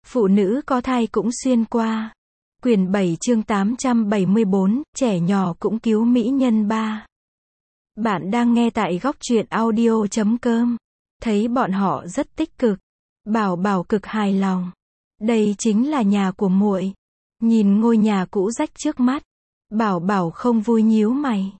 Phụ nữ có thai cũng xuyên qua. Quyển 7 chương 874, trẻ nhỏ cũng cứu mỹ nhân 3. Bạn đang nghe tại góc truyện audio.com. Thấy bọn họ rất tích cực. Bảo Bảo cực hài lòng. Đây chính là nhà của muội. Nhìn ngôi nhà cũ rách trước mắt. Bảo Bảo không vui nhíu mày.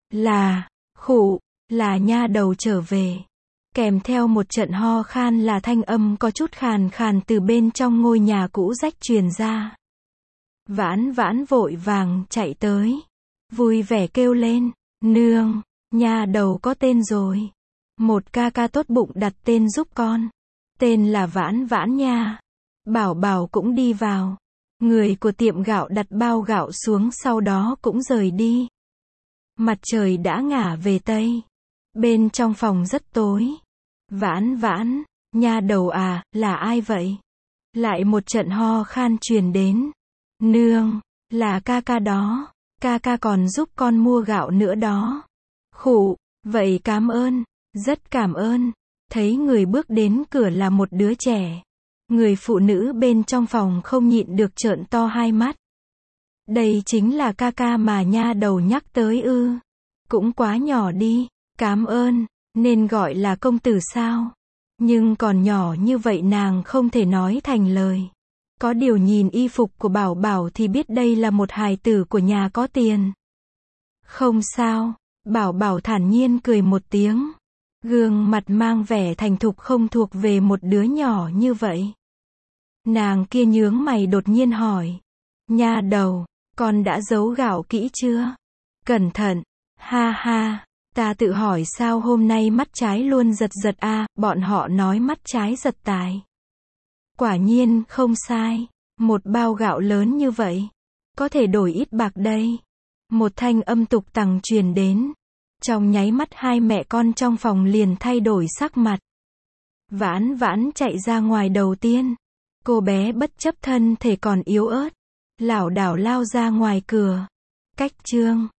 Là nha đầu trở về. Kèm theo một trận ho khan là thanh âm có chút khàn khàn từ bên trong ngôi nhà cũ rách truyền ra. Vãn Vãn vội vàng chạy tới. Vui vẻ kêu lên, nương, nha đầu có tên rồi. Một ca ca tốt bụng đặt tên giúp con. Tên là Vãn Vãn nha. Bảo Bảo cũng đi vào. Người của tiệm gạo đặt bao gạo xuống sau đó cũng rời đi. Mặt trời đã ngả về Tây. Bên trong phòng rất tối. Vãn Vãn, nha đầu à, là ai vậy? Lại một trận ho khan truyền đến. Nương, là ca ca đó. Ca ca còn giúp con mua gạo nữa đó. Vậy cảm ơn, rất cảm ơn. Thấy người bước đến cửa là một đứa trẻ. Người phụ nữ bên trong phòng không nhịn được trợn to hai mắt. Đây chính là ca ca mà nha đầu nhắc tới ư? Cũng quá nhỏ đi, cảm ơn, nên gọi là công tử sao? Nhưng còn nhỏ như vậy nàng không thể nói thành lời. Có điều nhìn y phục của Bảo Bảo thì biết đây là một hài tử của nhà có tiền. Không sao, Bảo Bảo thản nhiên cười một tiếng. Gương mặt mang vẻ thành thục không thuộc về một đứa nhỏ như vậy. Nàng kia nhướng mày đột nhiên hỏi. Nha đầu, con đã giấu gạo kỹ chưa? Cẩn thận, ha ha, ta tự hỏi sao hôm nay mắt trái luôn giật giật à, bọn họ nói mắt trái giật tài. Quả nhiên, không sai. Một bao gạo lớn như vậy. Có thể đổi ít bạc đây. Một thanh âm tục tằng truyền đến. Trong nháy mắt hai mẹ con trong phòng liền thay đổi sắc mặt. Vãn Vãn chạy ra ngoài đầu tiên. Cô bé bất chấp thân thể còn yếu ớt. Lảo đảo lao ra ngoài cửa. Cách chương.